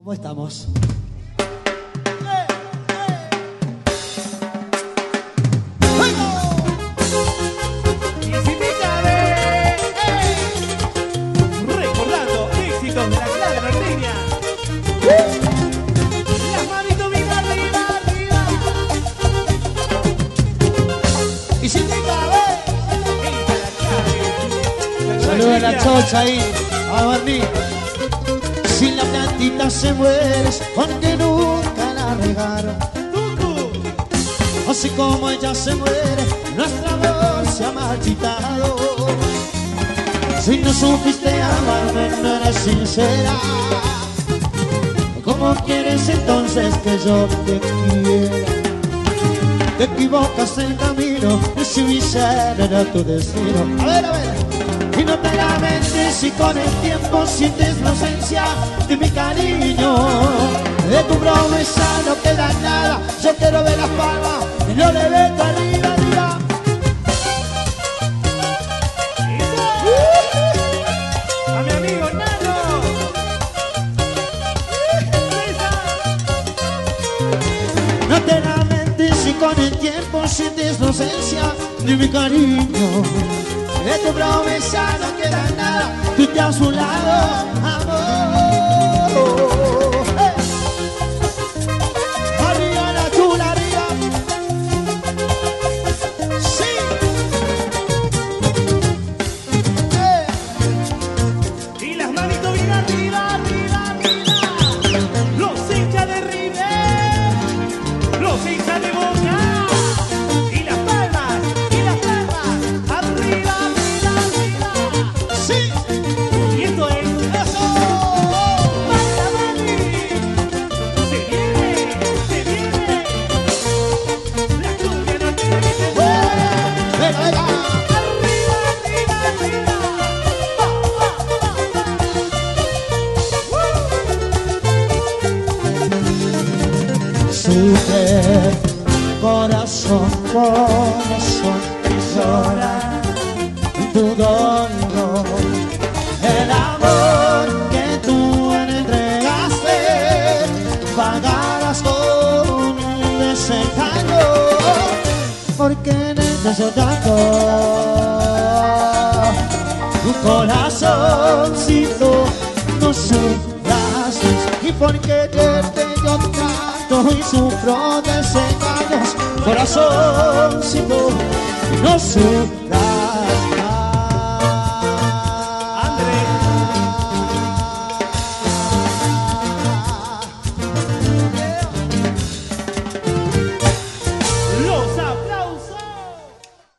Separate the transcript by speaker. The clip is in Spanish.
Speaker 1: ¿Cómo estamos?
Speaker 2: Recordando éxitos de la Clara Norteña. Las manitos bien arriba, arriba.
Speaker 1: Y si te cabe. Saluda a la chocha ahí, a Barney. Si la plantita se muere, porque nunca la regaron. Así como ella se muere, nuestra amor se ha marchitado. Si no supiste amarme, no eres sincera. ¿Cómo quieres entonces que yo te quiera? Te equivocas el camino, y si mi ser era tu destino. A ver. Y no te lamentes si con el tiempo sientes la ausencia de mi cariño. De tu promesa no queda nada, yo quiero ver las palmas y no le meto arriba, arriba.
Speaker 2: A mi amigo Nano.
Speaker 1: No te lamentes si con el tiempo sientes la ausencia de mi cariño. De tu promesa no queda nada, tú te has un lado, amor. ¡Hey! Arriba la chula, arriba. Sí. ¡Hey!
Speaker 2: Y las manitos bien arriba, arriba, arriba. Los hinchas de River. Los hinchas de Boca. Y las palmas, arriba.
Speaker 1: Sí.
Speaker 2: Y esto es eso. ¡Basta, Mani! Se viene. La cumbia no tiene que ser.
Speaker 1: Venga.
Speaker 2: Arriba.
Speaker 1: Sube, corazón, llora tu dolor. El amor que tú entregaste pagarás con un desengaño, porque necesito tanto tu corazoncito, no sufras, y porque te yo trato y sufro desengaños, corazoncito, no sufras.